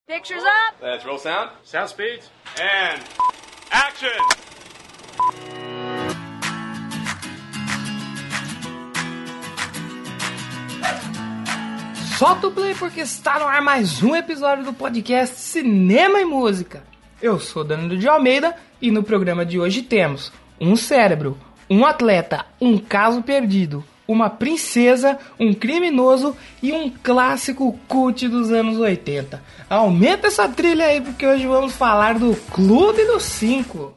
Pictures up. Let's roll sound. Sound speed. And action! Solta o play porque está no ar mais um episódio do podcast Cinema e Música. Eu sou Danilo de Almeida e no programa de hoje temos um cérebro, um atleta, um caso perdido, uma princesa, um criminoso e um clássico cult dos anos 80. Aumenta essa trilha aí porque hoje vamos falar do Clube dos Cinco.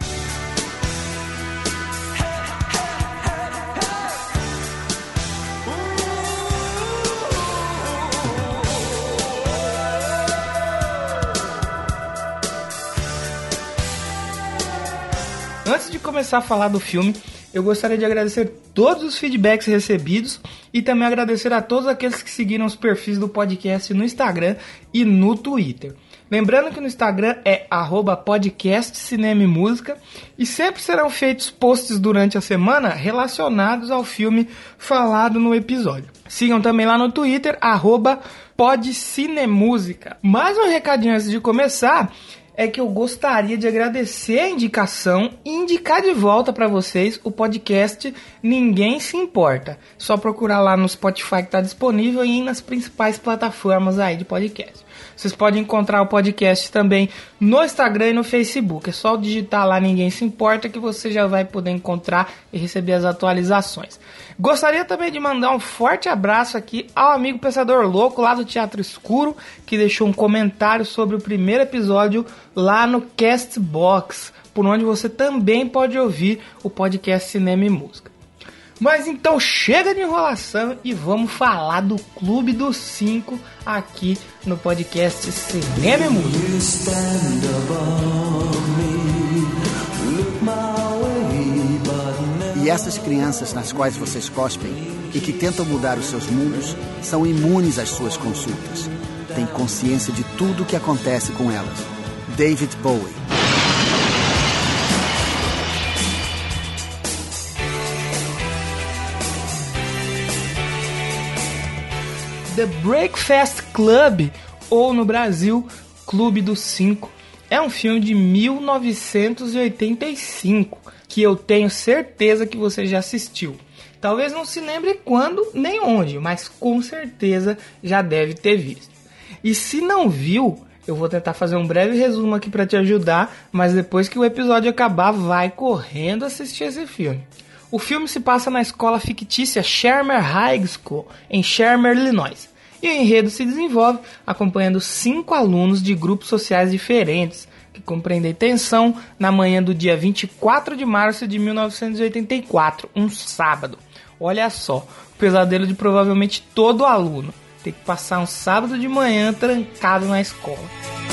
Antes de começar a falar do filme, eu gostaria de agradecer todos os feedbacks recebidos e também agradecer a todos aqueles que seguiram os perfis do podcast no Instagram e no Twitter. Lembrando que no Instagram é @podcastcinemaymusica e sempre serão feitos posts durante a semana relacionados ao filme falado no episódio. Sigam também lá no Twitter, @podcinemusica. Mais um recadinho antes de começar é que eu gostaria de agradecer a indicação e indicar de volta para vocês o podcast Ninguém Se Importa. Só procurar lá no Spotify que está disponível e nas principais plataformas aí de podcast. Vocês podem encontrar o podcast também no Instagram e no Facebook. É só digitar lá Ninguém Se Importa que você já vai poder encontrar e receber as atualizações. Gostaria também de mandar um forte abraço aqui ao amigo Pensador Louco lá do Teatro Escuro, que deixou um comentário sobre o primeiro episódio lá no Castbox, por onde você também pode ouvir o podcast Cinema e Música. Mas então chega de enrolação e vamos falar do Clube dos Cinco aqui no podcast Cinema e Música. E essas crianças nas quais vocês cospem e que tentam mudar os seus mundos são imunes às suas consultas. Têm consciência de tudo o que acontece com elas. David Bowie. The Breakfast Club, ou no Brasil, Clube dos Cinco, é um filme de 1985, que eu tenho certeza que você já assistiu. Talvez não se lembre quando nem onde, mas com certeza já deve ter visto. E se não viu, eu vou tentar fazer um breve resumo aqui para te ajudar, mas depois que o episódio acabar, vai correndo assistir esse filme. O filme se passa na escola fictícia Shermer High School, em Shermer, Illinois. E o enredo se desenvolve acompanhando 5 alunos de grupos sociais diferentes, que compreendem tensão na manhã do dia 24 de março de 1984, um sábado. Olha só, o pesadelo de provavelmente todo aluno, ter que passar um sábado de manhã trancado na escola.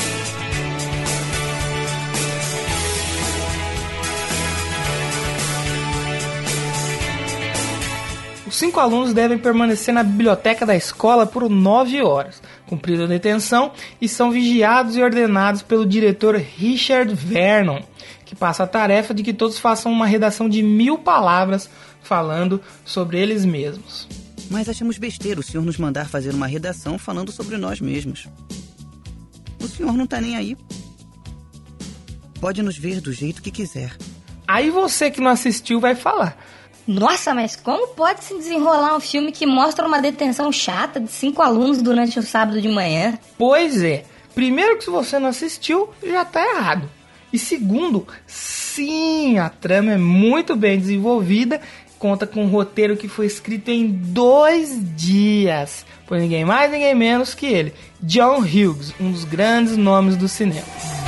Os 5 alunos devem permanecer na biblioteca da escola por 9 horas, cumprindo a detenção, e são vigiados e ordenados pelo diretor Richard Vernon, que passa a tarefa de que todos façam uma redação de 1000 palavras falando sobre eles mesmos. Mas achamos besteira o senhor nos mandar fazer uma redação falando sobre nós mesmos. O senhor não tá nem aí. Pode nos ver do jeito que quiser. Aí você que não assistiu vai falar: Nossa, mas como pode se desenrolar um filme que mostra uma detenção chata de 5 alunos durante um sábado de manhã? Pois é, primeiro que se você não assistiu, já tá errado. E segundo, sim, a trama é muito bem desenvolvida, conta com um roteiro que foi escrito em 2 dias, por ninguém mais, ninguém menos que ele, John Hughes, um dos grandes nomes do cinema.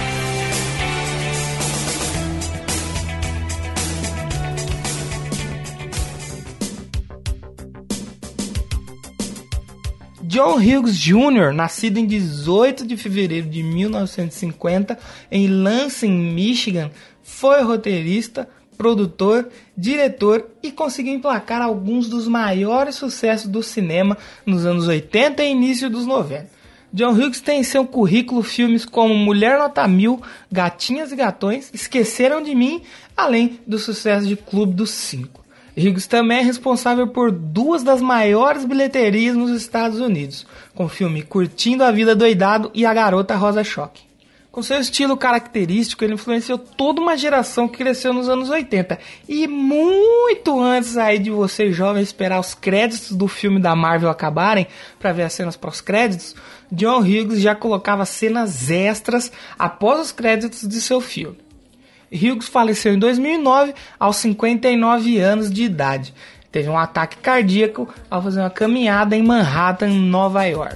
John Hughes Jr., nascido em 18 de fevereiro de 1950 em Lansing, Michigan, foi roteirista, produtor, diretor e conseguiu emplacar alguns dos maiores sucessos do cinema nos anos 80 e início dos 90. John Hughes tem em seu currículo filmes como Mulher Nota 1000, Gatinhas e Gatões, Esqueceram de Mim, além do sucesso de Clube dos Cinco. Hughes também é responsável por 2 das maiores bilheterias nos Estados Unidos, com o filme Curtindo a Vida Doidado e A Garota Rosa Choque. Com seu estilo característico, ele influenciou toda uma geração que cresceu nos anos 80. E muito antes aí de você, jovem, esperar os créditos do filme da Marvel acabarem para ver as cenas pós-créditos, John Hughes já colocava cenas extras após os créditos de seu filme. Hughes faleceu em 2009, aos 59 anos de idade. Teve um ataque cardíaco ao fazer uma caminhada em Manhattan, Nova York.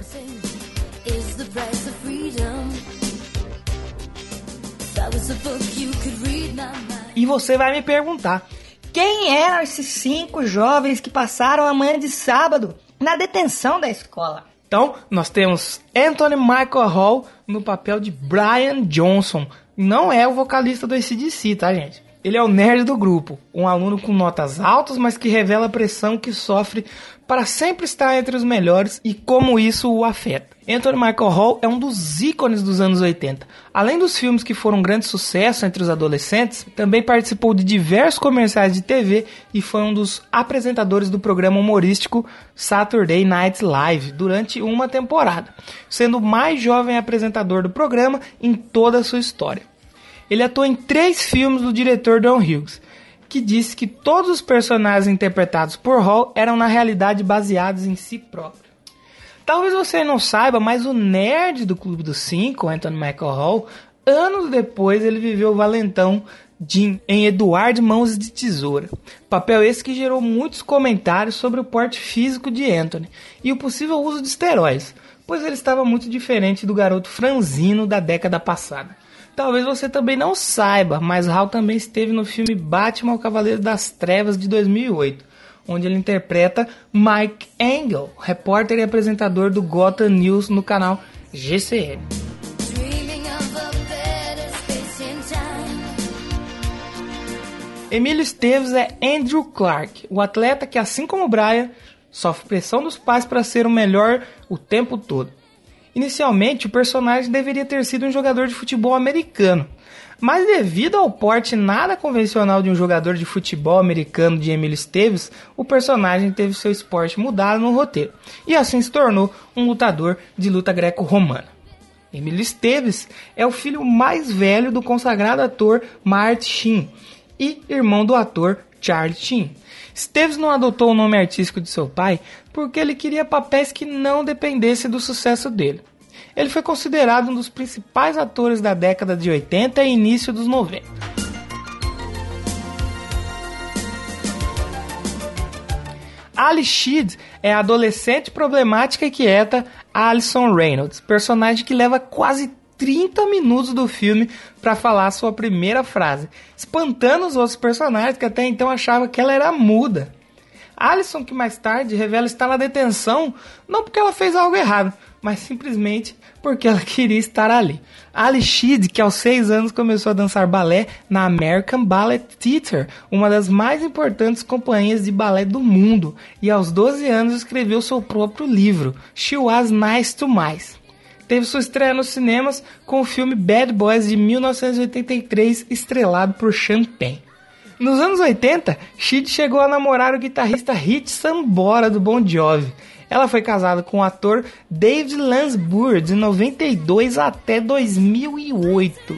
E você vai me perguntar, Quem eram esses 5 jovens que passaram a manhã de sábado na detenção da escola? Então, nós temos Anthony Michael Hall no papel de Brian Johnson. Não é o vocalista do AC/DC, tá, gente? Ele é o nerd do grupo, um aluno com notas altas, mas que revela a pressão que sofre para sempre estar entre os melhores e como isso o afeta. Anthony Michael Hall é um dos ícones dos anos 80. Além dos filmes que foram um grande sucesso entre os adolescentes, também participou de diversos comerciais de TV e foi um dos apresentadores do programa humorístico Saturday Night Live durante uma temporada, sendo o mais jovem apresentador do programa em toda a sua história. Ele atuou em 3 filmes do diretor John Hughes, que disse que todos os personagens interpretados por Hall eram na realidade baseados em si próprio. Talvez você não saiba, mas o nerd do Clube dos 5, Anthony Michael Hall, anos depois ele viveu o valentão Jim em Eduardo Mãos de Tesoura. Papel esse que gerou muitos comentários sobre o porte físico de Anthony e o possível uso de esteroides, pois ele estava muito diferente do garoto franzino da década passada. Talvez você também não saiba, mas Hall também esteve no filme Batman, o Cavaleiro das Trevas, de 2008, onde ele interpreta Mike Engel, repórter e apresentador do Gotham News no canal GCN. Emílio Esteves é Andrew Clark, o atleta que, assim como Brian, sofre pressão dos pais para ser o melhor o tempo todo. Inicialmente, o personagem deveria ter sido um jogador de futebol americano, mas devido ao porte nada convencional de um jogador de futebol americano de Emílio Esteves, o personagem teve seu esporte mudado no roteiro, e assim se tornou um lutador de luta greco-romana. Emílio Esteves é o filho mais velho do consagrado ator Marty Sheen e irmão do ator Charlie Sheen. Esteves não adotou o nome artístico de seu pai porque ele queria papéis que não dependessem do sucesso dele. Ele foi considerado um dos principais atores da década de 80 e início dos 90. Ali Sheed é a adolescente problemática e quieta Allison Reynolds, personagem que leva quase 30 minutos do filme para falar sua primeira frase, espantando os outros personagens que até então achavam que ela era muda. Allison, que mais tarde revela estar na detenção, não porque ela fez algo errado, mas simplesmente porque ela queria estar ali. Ali Sheed, que aos 6 anos começou a dançar balé na American Ballet Theatre, uma das mais importantes companhias de balé do mundo, e aos 12 anos escreveu seu próprio livro, She Was Nice to Mice. Teve sua estreia nos cinemas com o filme Bad Boys de 1983, estrelado por Sean Penn. Nos anos 80, Sheed chegou a namorar o guitarrista Rich Sambora do Bon Jovi. Ela foi casada com o ator David Lansbury de 92 até 2008.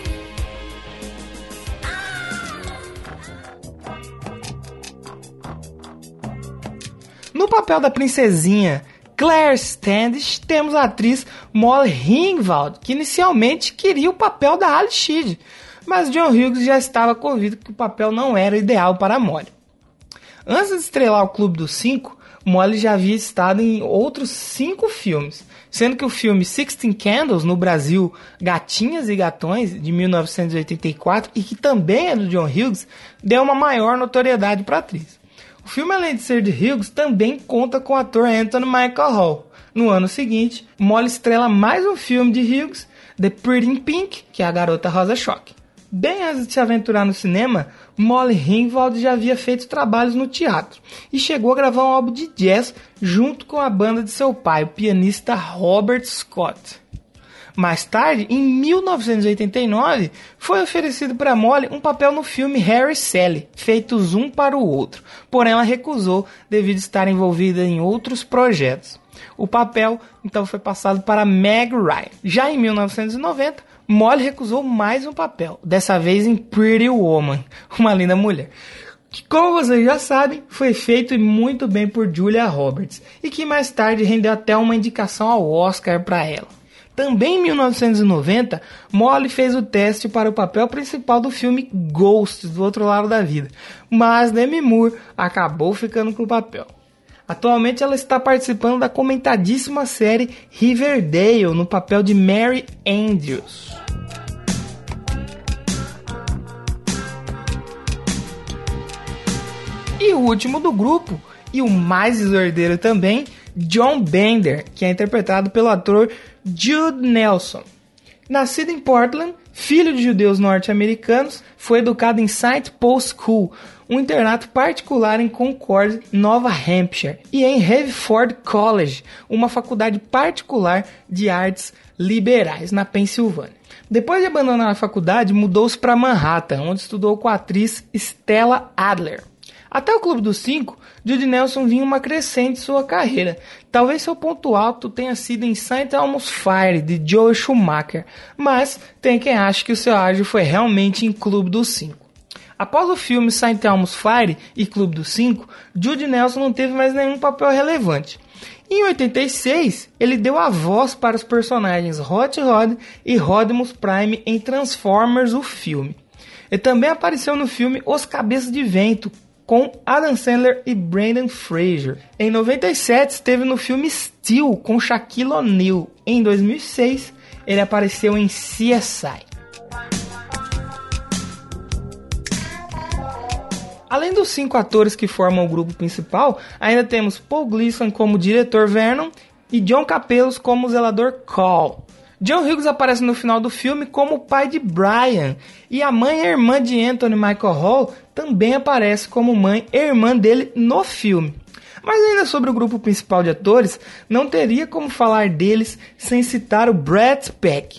No papel da princesinha Claire Standish, temos a atriz Molly Ringwald, que inicialmente queria o papel da Ali Sheed, mas John Hughes já estava convicto que o papel não era ideal para Molly. Antes de estrelar o Clube dos 5, Molly já havia estado em outros 5 filmes, sendo que o filme 16 Candles, no Brasil Gatinhas e Gatões, de 1984, e que também é do John Hughes, deu uma maior notoriedade para a atriz. O filme, além de ser de Hughes, também conta com o ator Anthony Michael Hall. No ano seguinte, Molly estrela mais um filme de Hughes, The Pretty in Pink, que é a Garota Rosa Choque. Bem antes de se aventurar no cinema, Molly Ringwald já havia feito trabalhos no teatro e chegou a gravar um álbum de jazz junto com a banda de seu pai, o pianista Robert Scott. Mais tarde, em 1989, foi oferecido para Molly um papel no filme Harry e Sally, feitos um para o outro, porém ela recusou devido a estar envolvida em outros projetos. O papel, então, foi passado para Meg Ryan. Já em 1990, Molly recusou mais um papel, dessa vez em Pretty Woman, Uma Linda Mulher, que, como vocês já sabem, foi feito muito bem por Julia Roberts, e que mais tarde rendeu até uma indicação ao Oscar para ela. Também em 1990, Molly fez o teste para o papel principal do filme Ghosts, do Outro Lado da Vida, mas Demi Moore acabou ficando com o papel. Atualmente ela está participando da comentadíssima série Riverdale, no papel de Mary Andrews. E o último do grupo, e o mais desordeiro também, John Bender, que é interpretado pelo ator Jude Nelson. Nascido em Portland, filho de judeus norte-americanos, foi educado em St. Paul's School, um internato particular em Concord, Nova Hampshire, e em Haverford College, uma faculdade particular de artes liberais na Pensilvânia. Depois de abandonar a faculdade, mudou-se para Manhattan, onde estudou com a atriz Stella Adler. Até o Clube dos Cinco, Jude Nelson vinha uma crescente sua carreira. Talvez seu ponto alto tenha sido em St. Elmo's Fire, de Joel Schumacher, mas tem quem ache que o seu ágio foi realmente em Clube dos Cinco. Após o filme St. Elmo's Fire e Clube dos Cinco, Jude Nelson não teve mais nenhum papel relevante. Em 86, ele deu a voz para os personagens Hot Rod e Rodimus Prime em Transformers, o filme. Ele também apareceu no filme Os Cabeças de Vento, com Adam Sandler e Brendan Fraser. Em 97, esteve no filme Steel, com Shaquille O'Neal. Em 2006, ele apareceu em CSI. Além dos 5 atores que formam o grupo principal, ainda temos Paul Gleason como diretor Vernon e John Kapelos como zelador Call. John Hughes aparece no final do filme como o pai de Brian, e a mãe e irmã de Anthony Michael Hall também aparece como mãe e irmã dele no filme. Mas ainda sobre o grupo principal de atores, não teria como falar deles sem citar o Brat Pack.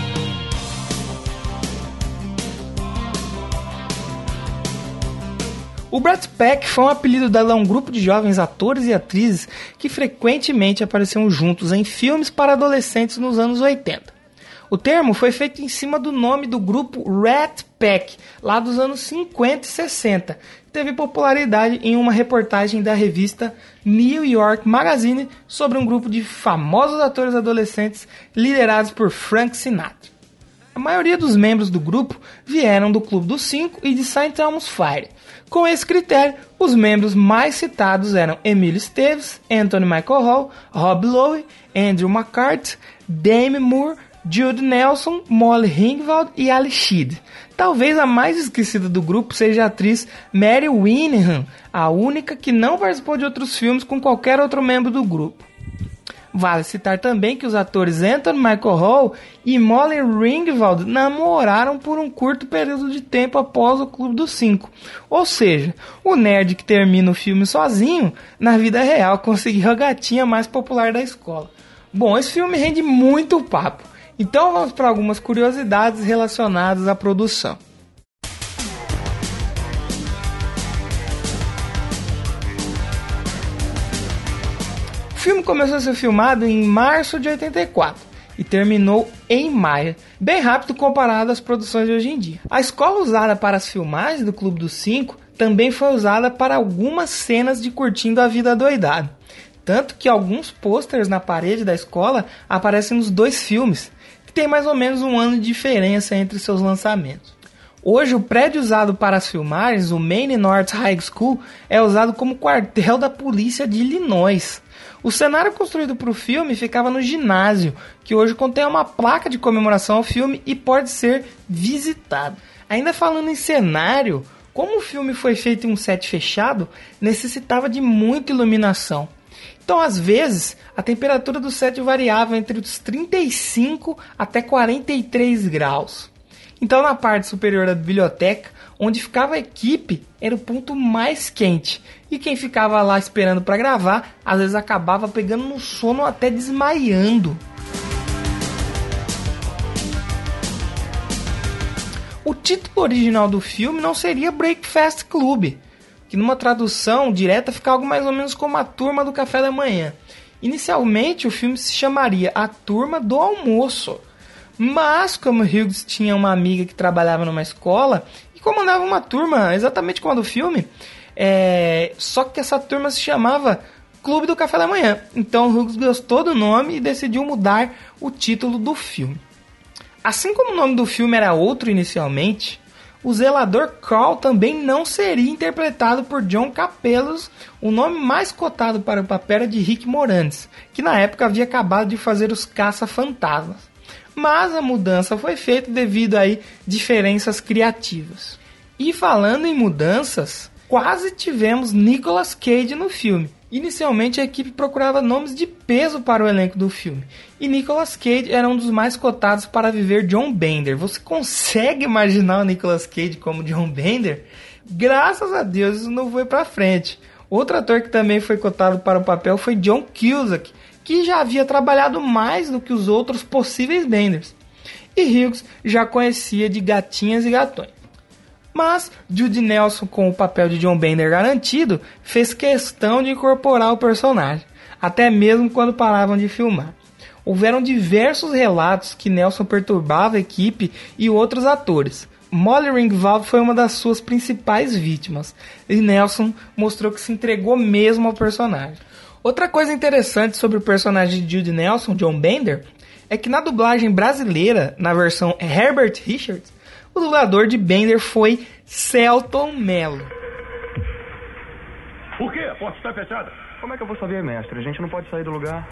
O Brat Pack foi um apelido dado a um grupo de jovens atores e atrizes que frequentemente apareciam juntos em filmes para adolescentes nos anos 80. O termo foi feito em cima do nome do grupo Rat Pack, lá dos anos 50 e 60. Teve popularidade em uma reportagem da revista New York Magazine sobre um grupo de famosos atores adolescentes liderados por Frank Sinatra. A maioria dos membros do grupo vieram do Clube dos Cinco e de St. Elmo's Fire. Com esse critério, os membros mais citados eram Emílio Esteves, Anthony Michael Hall, Rob Lowe, Andrew McCarthy, Demi Moore, Jude Nelson, Molly Ringwald e Ali Sheed. Talvez a mais esquecida do grupo seja a atriz Mary Winningham, a única que não participou de outros filmes com qualquer outro membro do grupo. Vale citar também que os atores Anthony Michael Hall e Molly Ringwald namoraram por um curto período de tempo após o Clube dos Cinco. Ou seja, o nerd que termina o filme sozinho, na vida real conseguiu a gatinha mais popular da escola. Bom, esse filme rende muito papo, então vamos para algumas curiosidades relacionadas à produção. O filme começou a ser filmado em março de 84 e terminou em maio, bem rápido comparado às produções de hoje em dia. A escola usada para as filmagens do Clube dos Cinco também foi usada para algumas cenas de Curtindo a Vida Adoidado, tanto que alguns pôsteres na parede da escola aparecem nos 2 filmes, que tem mais ou menos um ano de diferença entre seus lançamentos. Hoje, o prédio usado para as filmagens, o Maine North High School, é usado como quartel da polícia de Illinois. O cenário construído para o filme ficava no ginásio, que hoje contém uma placa de comemoração ao filme e pode ser visitado. Ainda falando em cenário, como o filme foi feito em um set fechado, necessitava de muita iluminação. Então, às vezes, a temperatura do set variava entre os 35 até 43 graus. Então, na parte superior da biblioteca, onde ficava a equipe, era o ponto mais quente. E quem ficava lá esperando para gravar, às vezes acabava pegando no sono até desmaiando. título original do filme não seria Breakfast Club, que numa tradução direta fica algo mais ou menos como a Turma do Café da Manhã. Inicialmente o filme se chamaria A Turma do Almoço, mas como Hughes tinha uma amiga que trabalhava numa escola e comandava uma turma exatamente como a do filme, só que essa turma se chamava Clube do Café da Manhã. Então Hughes gostou do nome e decidiu mudar o título do filme. Assim como o nome do filme era outro inicialmente, o zelador Carl também não seria interpretado por John Kapelos. O nome mais cotado para o papel era de Rick Moranis, que na época havia acabado de fazer Os Caça-Fantasmas. Mas a mudança foi feita devido a diferenças criativas. E falando em mudanças, quase tivemos Nicolas Cage no filme. Inicialmente a equipe procurava nomes de peso para o elenco do filme, e Nicolas Cage era um dos mais cotados para viver John Bender. Você consegue imaginar o Nicolas Cage como John Bender? Graças a Deus isso não foi para frente. Outro ator que também foi cotado para o papel foi John Cusack, que já havia trabalhado mais do que os outros possíveis Benders, e Hughes já conhecia de Gatinhas e Gatões. Mas Judd Nelson, com o papel de John Bender garantido, fez questão de incorporar o personagem, até mesmo quando paravam de filmar. Houveram diversos relatos que Nelson perturbava a equipe e outros atores. Molly Ringwald foi uma das suas principais vítimas, e Nelson mostrou que se entregou mesmo ao personagem. Outra coisa interessante sobre o personagem de Judd Nelson, John Bender, é que na dublagem brasileira, na versão Herbert Richards, o dublador de Bender foi Selton Mello. Por quê? A porta está fechada. Como é que eu vou saber, mestre? A gente não pode sair do lugar.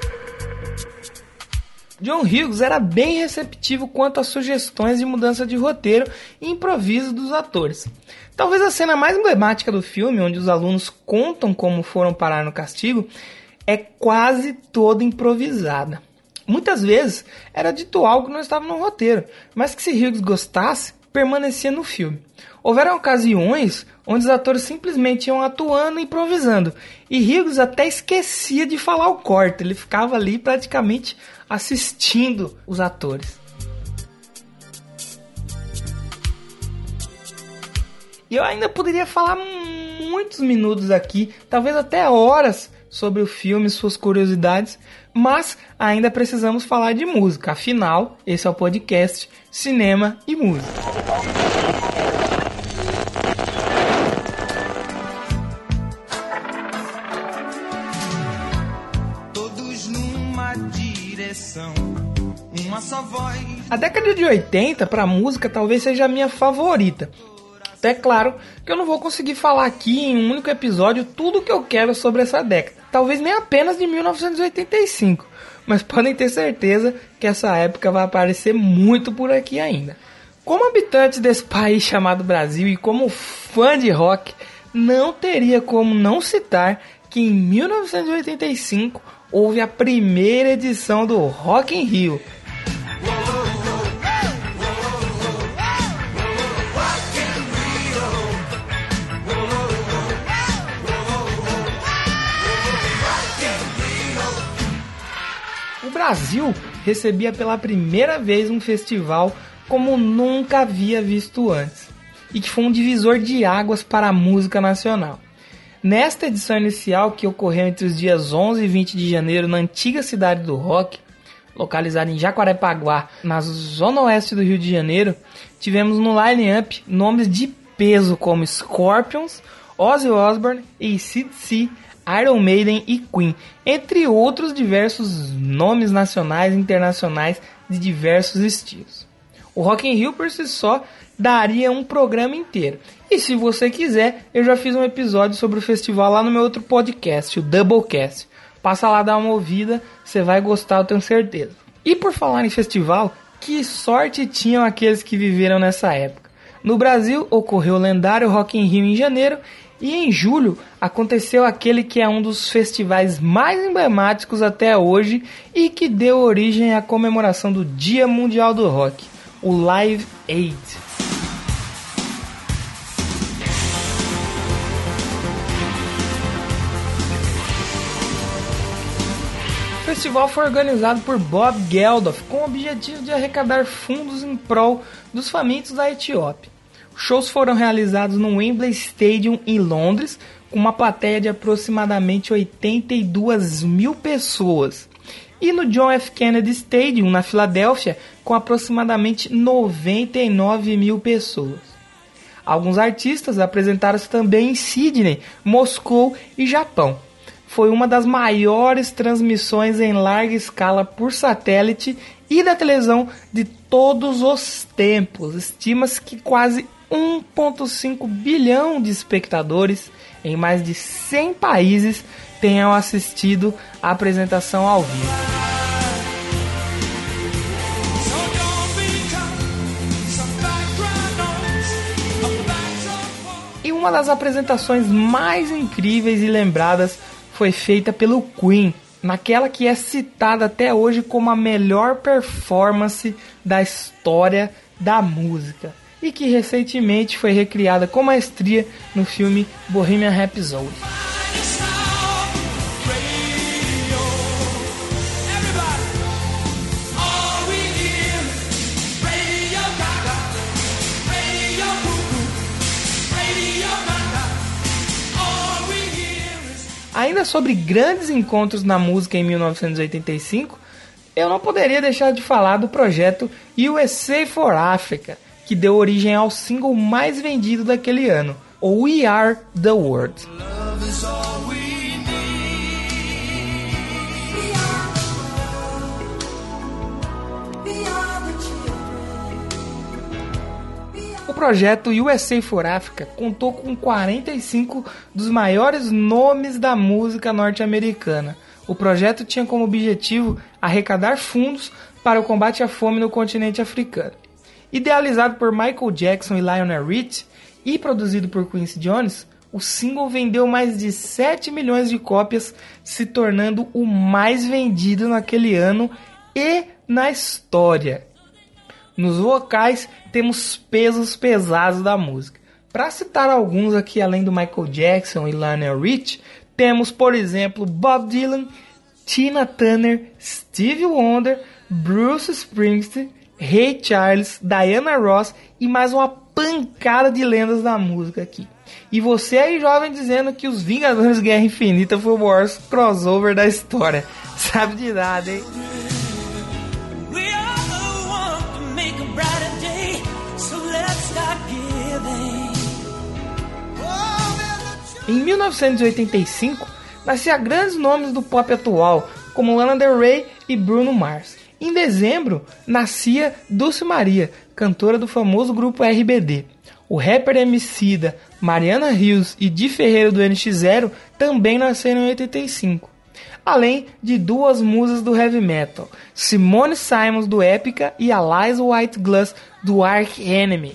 John Hughes era bem receptivo quanto às sugestões de mudança de roteiro e improviso dos atores. Talvez a cena mais emblemática do filme, onde os alunos contam como foram parar no castigo, é quase toda improvisada. Muitas vezes era dito algo que não estava no roteiro, mas que se Hughes gostasse, permanecia no filme. Houveram ocasiões onde os atores simplesmente iam atuando e improvisando, e Hughes até esquecia de falar o corte, ele ficava ali praticamente assistindo os atores. E eu ainda poderia falar muitos minutos aqui, talvez até horas, sobre o filme, suas curiosidades, mas ainda precisamos falar de música. Afinal, esse é o podcast Cinema e Música. Todos numa direção, uma só voz. A década de 80 para a música talvez seja a minha favorita. É claro que eu não vou conseguir falar aqui em um único episódio tudo o que eu quero sobre essa década. Talvez nem apenas de 1985. Mas podem ter certeza que essa época vai aparecer muito por aqui ainda. Como habitante desse país chamado Brasil e como fã de rock, não teria como não citar que em 1985 houve a primeira edição do Rock in Rio. O Brasil recebia pela primeira vez um festival como nunca havia visto antes, e que foi um divisor de águas para a música nacional. Nesta edição inicial, que ocorreu entre os dias 11 e 20 de janeiro na antiga cidade do rock, localizada em Jacarepaguá, na zona oeste do Rio de Janeiro, tivemos no line-up nomes de peso como Scorpions, Ozzy Osbourne, AC/DC, Iron Maiden e Queen, entre outros diversos nomes nacionais e internacionais de diversos estilos. O Rock in Rio por si só daria um programa inteiro. E se você quiser, eu já fiz um episódio sobre o festival lá no meu outro podcast, o Doublecast. Passa lá, dá uma ouvida, você vai gostar, eu tenho certeza. E por falar em festival, que sorte tinham aqueles que viveram nessa época. No Brasil, ocorreu o lendário Rock in Rio em janeiro, e em julho aconteceu aquele que é um dos festivais mais emblemáticos até hoje e que deu origem à comemoração do Dia Mundial do Rock, o Live Aid. O festival foi organizado por Bob Geldof com o objetivo de arrecadar fundos em prol dos famintos da Etiópia. Os shows foram realizados no Wembley Stadium em Londres, com uma plateia de aproximadamente 82 mil pessoas, e no John F. Kennedy Stadium, na Filadélfia, com aproximadamente 99 mil pessoas. Alguns artistas apresentaram-se também em Sydney, Moscou e Japão. Foi uma das maiores transmissões em larga escala por satélite e da televisão de todos os tempos. Estima-se que quase 1,5 bilhão de espectadores em mais de 100 países tenham assistido a apresentação ao vivo. E uma das apresentações mais incríveis e lembradas foi feita pelo Queen, naquela que é citada até hoje como a melhor performance da história da música, e que recentemente foi recriada com maestria no filme Bohemian Rhapsody. Ainda sobre grandes encontros na música em 1985, eu não poderia deixar de falar do projeto USA for Africa, que deu origem ao single mais vendido daquele ano, o We Are the World. O projeto USA for Africa contou com 45 dos maiores nomes da música norte-americana. O projeto tinha como objetivo arrecadar fundos para o combate à fome no continente africano. Idealizado por Michael Jackson e Lionel Richie e produzido por Quincy Jones, o single vendeu mais de 7 milhões de cópias, se tornando o mais vendido naquele ano e na história. Nos vocais temos pesos pesados da música. Para citar alguns aqui, além do Michael Jackson e Lionel Richie, temos, por exemplo, Bob Dylan, Tina Turner, Stevie Wonder, Bruce Springsteen, Ray Charles, Diana Ross e mais uma pancada de lendas da música aqui. E você aí, jovem, dizendo que os Vingadores Guerra Infinita foi o maior crossover da história. Sabe de nada, hein? Em 1985, nascia grandes nomes do pop atual, como Lana Del Rey e Bruno Mars. Em dezembro, nascia Dulce Maria, cantora do famoso grupo RBD. O rapper Emicida, Mariana Rios e Di Ferreira do NX0 também nasceram em 85. Além de duas musas do heavy metal, Simone Simons do Epica e a Liza White-Glass do Arch Enemy.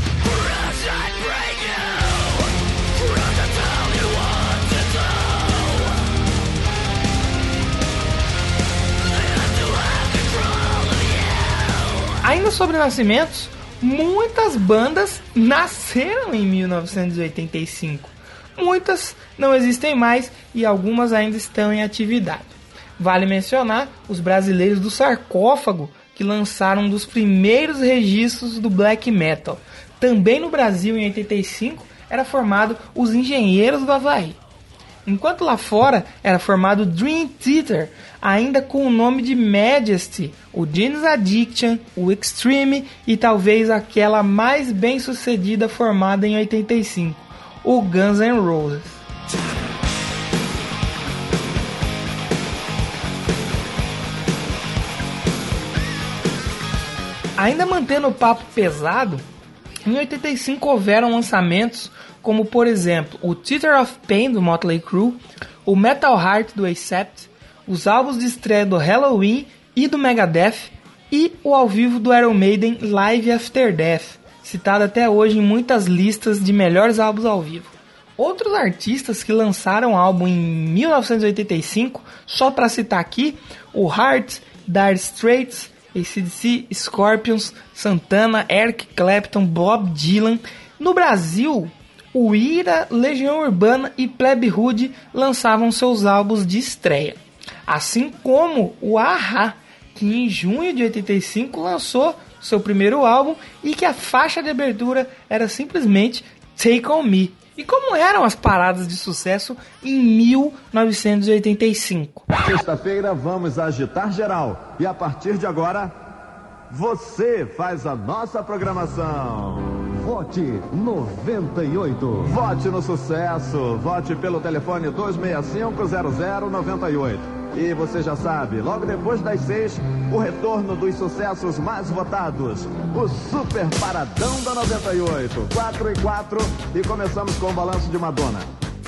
Ainda sobre nascimentos, muitas bandas nasceram em 1985. Muitas não existem mais e algumas ainda estão em atividade. Vale mencionar os brasileiros do Sarcófago, que lançaram um dos primeiros registros do black metal. Também no Brasil, em 85, era formado os Engenheiros do Havaí. Enquanto lá fora era formado Dream Theater, ainda com o nome de Majesty, o Jane's Addiction, o Extreme e talvez aquela mais bem sucedida formada em 85, o Guns N' Roses. Ainda mantendo o papo pesado, em 85 houveram lançamentos como, por exemplo, o Theater of Pain do Motley Crue, o Metal Heart do Accept, os álbuns de estreia do Halloween e do Megadeth e o ao vivo do Iron Maiden Live After Death, citado até hoje em muitas listas de melhores álbuns ao vivo. Outros artistas que lançaram álbum em 1985, só para citar aqui, o Heart, Dire Straits, AC/DC, Scorpions, Santana, Eric Clapton, Bob Dylan. No Brasil, o Ira, Legião Urbana e Plebe Rude lançavam seus álbuns de estreia. assim como o A-ha, que em junho de 85 lançou seu primeiro álbum e que a faixa de abertura era simplesmente Take On Me. E como eram as paradas de sucesso em 1985? Sexta-feira vamos agitar geral e a partir de agora você faz a nossa programação. Vote 98. Vote no sucesso. Vote pelo telefone 265-0098. E você já sabe, logo depois das 6, o retorno dos sucessos mais votados. O Super Paradão da 98. 4 e 4. E começamos com o balanço de Madonna.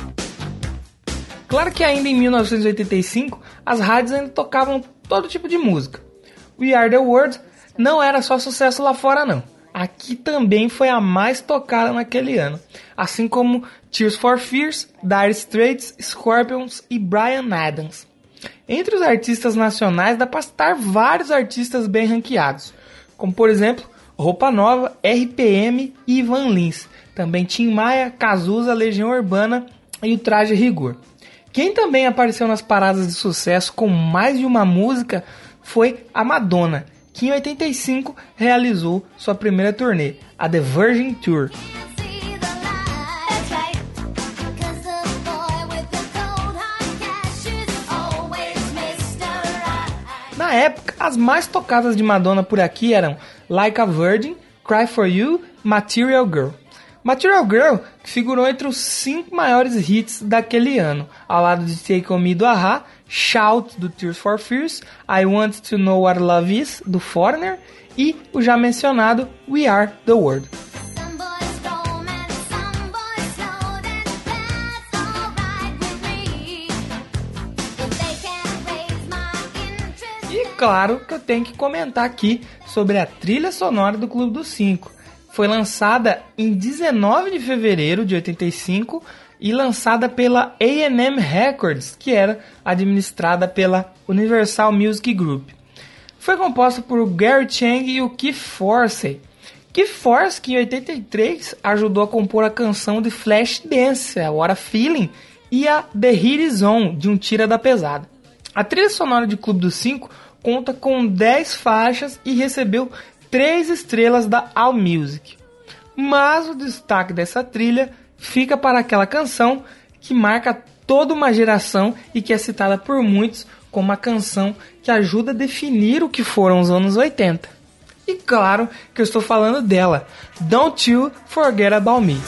Claro que ainda em 1985, as rádios ainda tocavam todo tipo de música. We Are The World não era só sucesso lá fora não. Aqui também foi a mais tocada naquele ano. Assim como Tears for Fears, Dire Straits, Scorpions e Bryan Adams. Entre os artistas nacionais dá para citar vários artistas bem ranqueados. Como por exemplo, Roupa Nova, RPM e Ivan Lins. Também Tim Maia, Cazuza, Legião Urbana e o Traje Rigor. Quem também apareceu nas paradas de sucesso com mais de uma música foi a Madonna, que em 85 realizou sua primeira turnê, a The Virgin Tour. Na época, as mais tocadas de Madonna por aqui eram Like a Virgin, Cry For You, Material Girl. Material Girl figurou entre os 5 maiores hits daquele ano, ao lado de Take On Me do A-ha, Shout do Tears for Fears, I Want To Know What Love Is do Foreigner e o já mencionado We Are The World. E claro que eu tenho que comentar aqui sobre a trilha sonora do Clube dos 5. Foi lançada em 19 de fevereiro de 85 e lançada pela A&M Records, que era administrada pela Universal Music Group. Foi composta por Gary Chang e o Keith Forsey. Keith Forsey, que em 83 ajudou a compor a canção de Flashdance, a What a Feeling, e a The Heat Is On, de Um Tira da Pesada. A trilha sonora de Clube dos 5 conta com 10 faixas e recebeu 3 estrelas da AllMusic. Mas o destaque dessa trilha fica para aquela canção que marca toda uma geração e que é citada por muitos como uma canção que ajuda a definir o que foram os anos 80. E claro que eu estou falando dela, Don't You Forget About Me.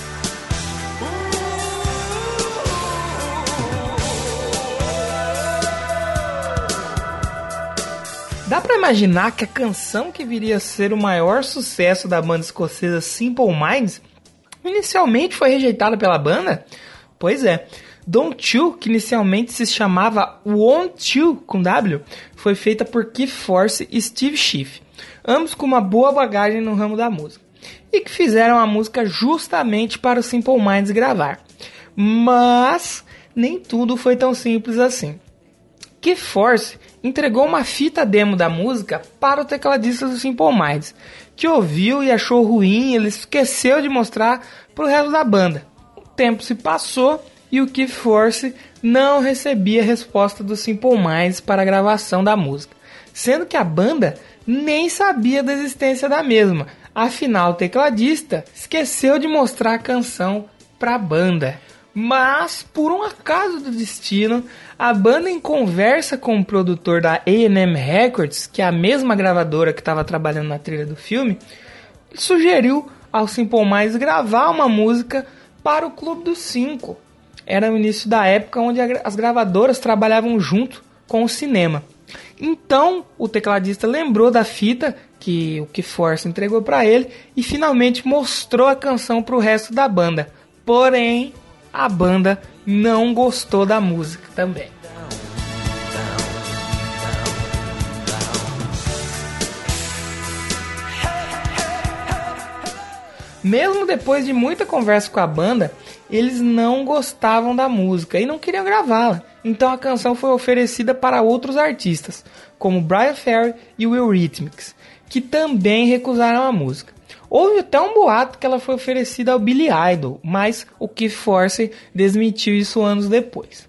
Dá pra imaginar que a canção que viria a ser o maior sucesso da banda escocesa Simple Minds inicialmente foi rejeitada pela banda? Pois é, Don't You, que inicialmente se chamava Want You, com W, foi feita por Keith Forsey e Steve Schiff, ambos com uma boa bagagem no ramo da música, e que fizeram a música justamente para o Simple Minds gravar. Mas nem tudo foi tão simples assim. Keith Forsey entregou uma fita demo da música para o tecladista do Simple Minds, que ouviu e achou ruim e ele esqueceu de mostrar para o resto da banda. O tempo se passou e o Keith Forsey não recebia a resposta do Simple Minds para a gravação da música, sendo que a banda nem sabia da existência da mesma. Afinal, o tecladista esqueceu de mostrar a canção para a banda. Mas, por um acaso do destino, a banda, em conversa com o produtor da A&M Records, que é a mesma gravadora que estava trabalhando na trilha do filme, sugeriu ao Simple Minds gravar uma música para o Clube dos 5. Era o início da época onde as gravadoras trabalhavam junto com o cinema. Então, o tecladista lembrou da fita que o Keith Forsey entregou para ele e finalmente mostrou a canção para o resto da banda. Porém, a banda não gostou da música também. Mesmo depois de muita conversa com a banda, eles não gostavam da música e não queriam gravá-la. Então a canção foi oferecida para outros artistas, como Bryan Ferry e o Eurythmics, que também recusaram a música. Houve até um boato que ela foi oferecida ao Billy Idol, mas o Keith Forsey desmentiu isso anos depois.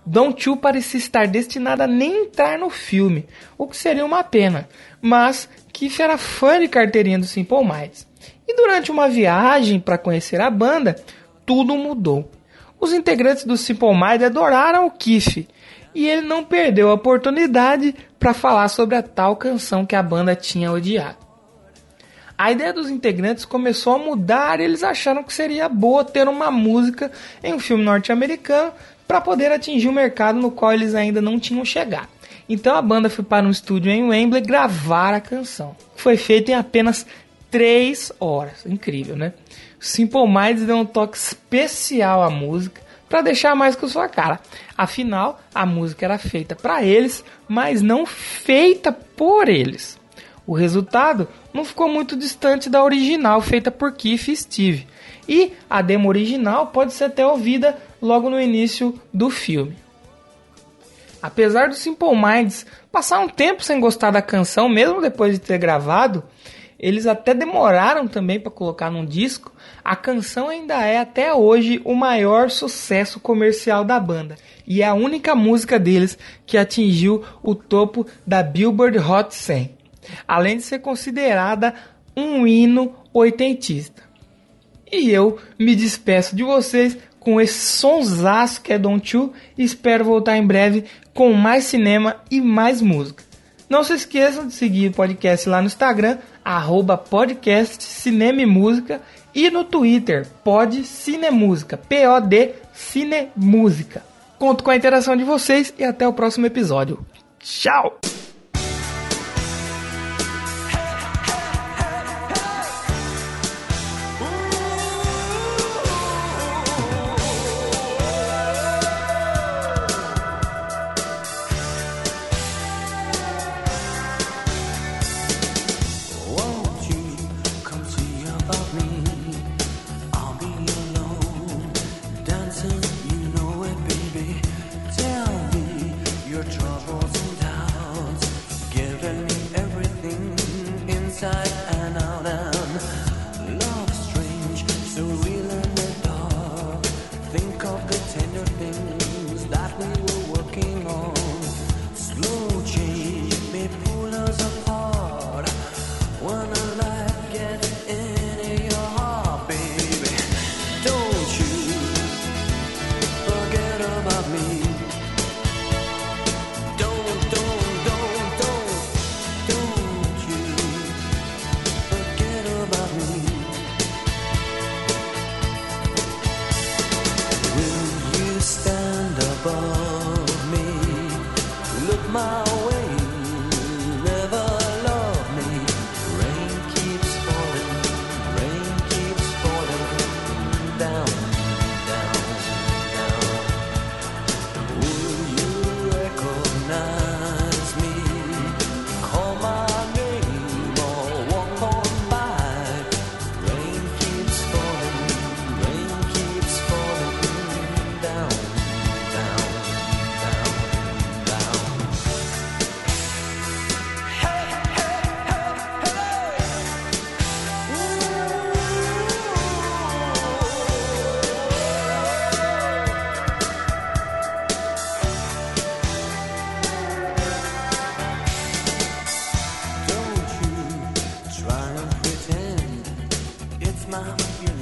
Don't You parecia estar destinada a nem entrar no filme, o que seria uma pena, mas Keith era fã de carteirinha do Simple Minds. E durante uma viagem para conhecer a banda, tudo mudou. Os integrantes do Simple Minds adoraram o Keith, e ele não perdeu a oportunidade para falar sobre a tal canção que a banda tinha odiado. A ideia dos integrantes começou a mudar e eles acharam que seria boa ter uma música em um filme norte-americano para poder atingir o mercado no qual eles ainda não tinham chegado. Então a banda foi para um estúdio em Wembley gravar a canção. Foi feito em apenas 3 horas. Incrível, né? Simple Minds deu um toque especial à música para deixar mais com sua cara. Afinal, a música era feita para eles, mas não feita por eles. O resultado não ficou muito distante da original feita por Keith e Steve. E a demo original pode ser até ouvida logo no início do filme. Apesar do Simple Minds passar um tempo sem gostar da canção, mesmo depois de ter gravado, eles até demoraram também para colocar num disco. A canção ainda é até hoje o maior sucesso comercial da banda e é a única música deles que atingiu o topo da Billboard Hot 100, além de ser considerada um hino oitentista. E eu me despeço de vocês com esse sonsaço que é Don't You e espero voltar em breve com mais cinema e mais música. Não se esqueçam de seguir o podcast lá no Instagram, @podcastcinemaymusica, e no Twitter, podcinemúsica, POD Cinemúsica. Conto com a interação de vocês e até o próximo episódio. Tchau! It's my